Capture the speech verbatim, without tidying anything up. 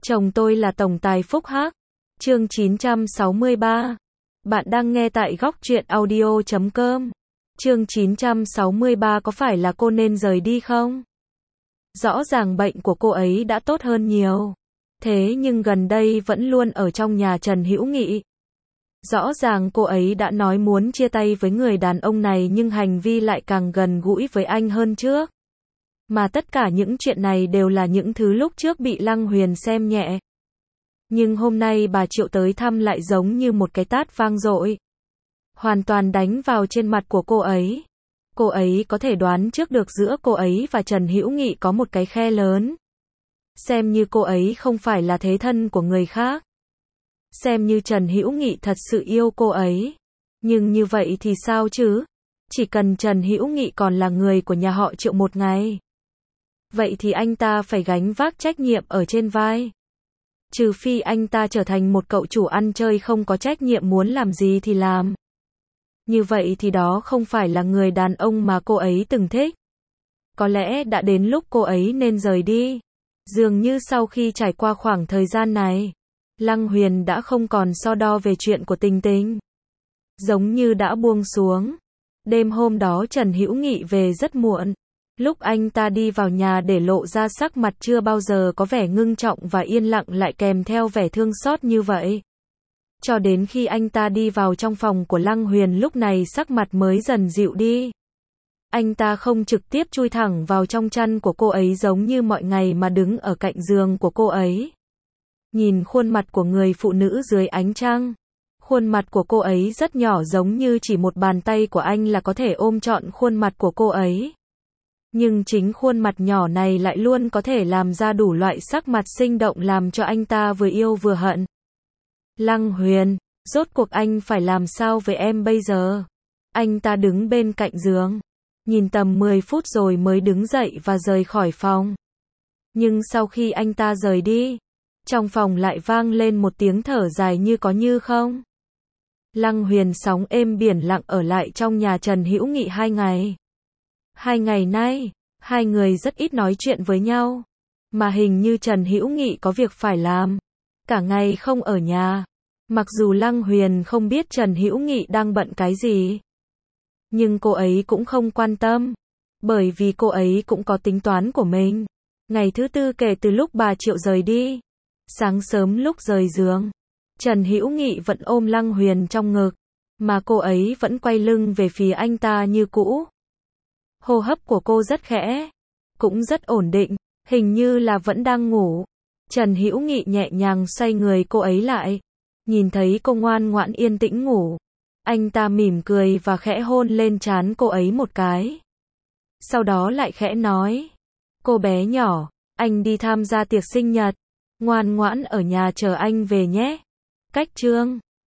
Chồng tôi là tổng tài Phúc Hắc. Chương chín trăm sáu mươi ba. Bạn đang nghe tại góc truyện audio chấm com. Chương chín trăm sáu mươi ba có phải là cô nên rời đi không? Rõ ràng bệnh của cô ấy đã tốt hơn nhiều. Thế nhưng gần đây vẫn luôn ở trong nhà Trần Hữu Nghị. Rõ ràng cô ấy đã nói muốn chia tay với người đàn ông này nhưng hành vi lại càng gần gũi với anh hơn trước. Mà tất cả những chuyện này đều là những thứ lúc trước bị Lăng Huyền xem nhẹ. Nhưng hôm nay bà Triệu tới thăm lại giống như một cái tát vang dội. Hoàn toàn đánh vào trên mặt của cô ấy. Cô ấy có thể đoán trước được giữa cô ấy và Trần Hữu Nghị có một cái khe lớn. Xem như cô ấy không phải là thế thân của người khác. Xem như Trần Hữu Nghị thật sự yêu cô ấy. Nhưng như vậy thì sao chứ? Chỉ cần Trần Hữu Nghị còn là người của nhà họ Triệu một ngày. Vậy thì anh ta phải gánh vác trách nhiệm ở trên vai. Trừ phi anh ta trở thành một cậu chủ ăn chơi không có trách nhiệm muốn làm gì thì làm. Như vậy thì đó không phải là người đàn ông mà cô ấy từng thích. Có lẽ đã đến lúc cô ấy nên rời đi. Dường như sau khi trải qua khoảng thời gian này, Lăng Huyền đã không còn so đo về chuyện của Tình Tình. Giống như đã buông xuống. Đêm hôm đó Trần Hữu Nghị về rất muộn. Lúc anh ta đi vào nhà để lộ ra sắc mặt chưa bao giờ có vẻ ngưng trọng và yên lặng lại kèm theo vẻ thương xót như vậy. Cho đến khi anh ta đi vào trong phòng của Lăng Huyền lúc này sắc mặt mới dần dịu đi. Anh ta không trực tiếp chui thẳng vào trong chăn của cô ấy giống như mọi ngày mà đứng ở cạnh giường của cô ấy. Nhìn khuôn mặt của người phụ nữ dưới ánh trăng. Khuôn mặt của cô ấy rất nhỏ giống như chỉ một bàn tay của anh là có thể ôm trọn khuôn mặt của cô ấy. Nhưng chính khuôn mặt nhỏ này lại luôn có thể làm ra đủ loại sắc mặt sinh động làm cho anh ta vừa yêu vừa hận. Lăng Huyền, rốt cuộc anh phải làm sao với em bây giờ? Anh ta đứng bên cạnh giường, nhìn tầm mười phút rồi mới đứng dậy và rời khỏi phòng. Nhưng sau khi anh ta rời đi, trong phòng lại vang lên một tiếng thở dài như có như không. Lăng Huyền sóng êm biển lặng ở lại trong nhà Trần Hữu Nghị hai ngày. Hai ngày nay, hai người rất ít nói chuyện với nhau. Mà hình như Trần Hữu Nghị có việc phải làm. Cả ngày không ở nhà. Mặc dù Lăng Huyền không biết Trần Hữu Nghị đang bận cái gì. Nhưng cô ấy cũng không quan tâm. Bởi vì cô ấy cũng có tính toán của mình. Ngày thứ tư kể từ lúc bà Triệu rời đi. Sáng sớm lúc rời giường. Trần Hữu Nghị vẫn ôm Lăng Huyền trong ngực. Mà cô ấy vẫn quay lưng về phía anh ta như cũ. Hô hấp của cô rất khẽ, cũng rất ổn định, hình như là vẫn đang ngủ. Trần Hữu Nghị nhẹ nhàng xoay người cô ấy lại, nhìn thấy cô ngoan ngoãn yên tĩnh ngủ. Anh ta mỉm cười và khẽ hôn lên trán cô ấy một cái. Sau đó lại khẽ nói, cô bé nhỏ, anh đi tham gia tiệc sinh nhật, ngoan ngoãn ở nhà chờ anh về nhé. Cách chương